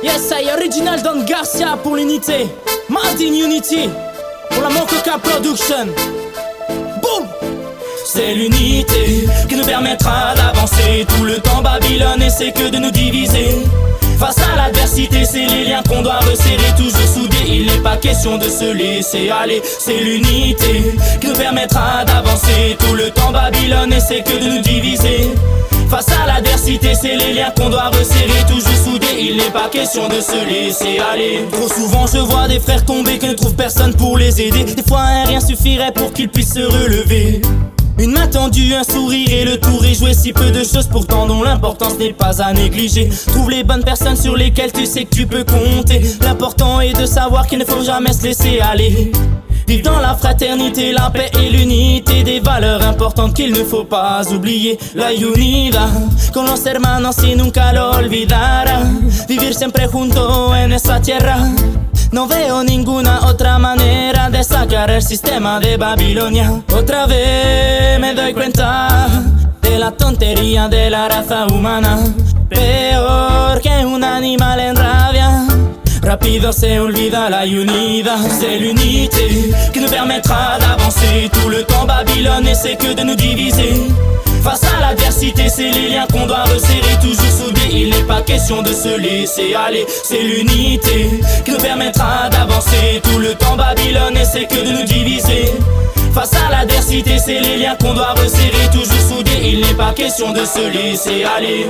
Yes, I original Don Garcia pour l'unité. Made in Unity pour la Mokoka Production. Boom! C'est l'unité qui nous permettra d'avancer. Tout le temps Babylone essaie que de nous diviser. Face à l'adversité, c'est les liens qu'on doit resserrer, toujours soudés. Il n'est pas question de se laisser aller. C'est l'unité qui nous permettra d'avancer. Tout le temps Babylone essaie que de nous diviser. Face à l'adversité, c'est les liens qu'on doit resserrer, toujours soudés. Il n'est pas question de se laisser aller. Trop souvent je vois des frères tomber que ne trouve personne pour les aider. Des fois un rien suffirait pour qu'ils puissent se relever. Une main tendue, un sourire et le tour est joué. Si peu de choses pourtant dont l'importance n'est pas à négliger. Trouve les bonnes personnes sur lesquelles tu sais que tu peux compter. L'important est de savoir qu'il ne faut jamais se laisser aller. Vivre dans la fraternité, la paix et l'unité. Des valeurs importantes qu'il ne faut pas oublier. La unidad con los hermanos y nunca lo olvidará. Vivir siempre junto en esta tierra. No veo ninguna otra manera de sacar el sistema de Babilonia. Otra vez me doy cuenta de la tontería de la raza humana. Peor que un animal en rabia, rápido se olvida la unidad. C'est l'unité qui nous permettra d'avancer. Tout le temps Babylone essaie que de nous diviser. Face à l'adversité, c'est les liens qu'on doit resserrer, toujours soudés. Il n'est pas question de se laisser aller. C'est l'unité qui nous permettra d'avancer. Tout le temps Babylone essaie que de nous diviser. Face à l'adversité, c'est les liens qu'on doit resserrer, toujours soudés. Il n'est pas question de se laisser aller.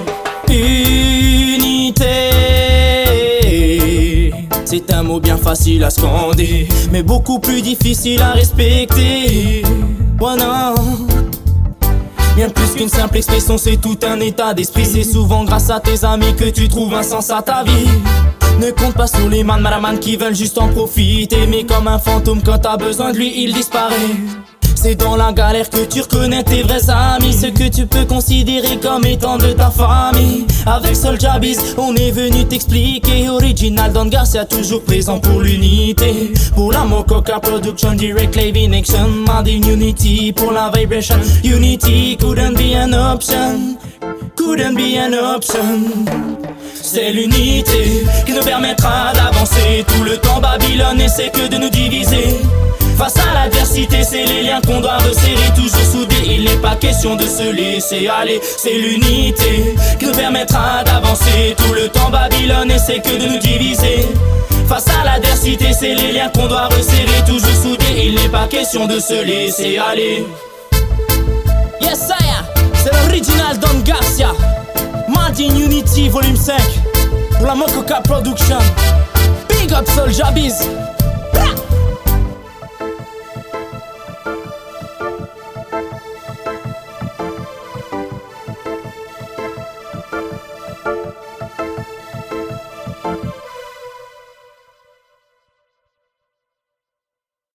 Unité, c'est un mot bien facile à scander, mais beaucoup plus difficile à respecter. Oh non, bien plus qu'une simple expression, c'est tout un état d'esprit. C'est souvent grâce à tes amis que tu trouves un sens à ta vie. Ne compte pas sur les man qui veulent juste en profiter. Mais comme un fantôme, quand t'as besoin de lui, il disparaît. C'est dans la galère que tu reconnais tes vrais amis, ceux que tu peux considérer comme étant de ta famille. Avec Soulja Biz, on est venu t'expliquer. Original Don Garcia, toujours présent pour l'unité. Pour la Mokoka Production, Direct Living Action, Made in Unity. Pour la vibration, Unity couldn't be an option. Couldn't be an option. C'est l'unité qui nous permettra d'avancer. Tout le temps Babylone essaie que de nous diviser. Face à l'adversité, c'est les liens qu'on doit resserrer, toujours soudés. Il n'est pas question de se laisser aller. C'est l'unité qui nous permettra d'avancer. Tout le temps Babylone essaie que de nous diviser. Face à l'adversité, c'est les liens qu'on doit resserrer, toujours soudés. Il n'est pas question de se laisser aller. Yes, sire, c'est l'original Don Garcia. Made in Unity, volume 5. Pour la Mokoka Production. Big up Soulja Biz.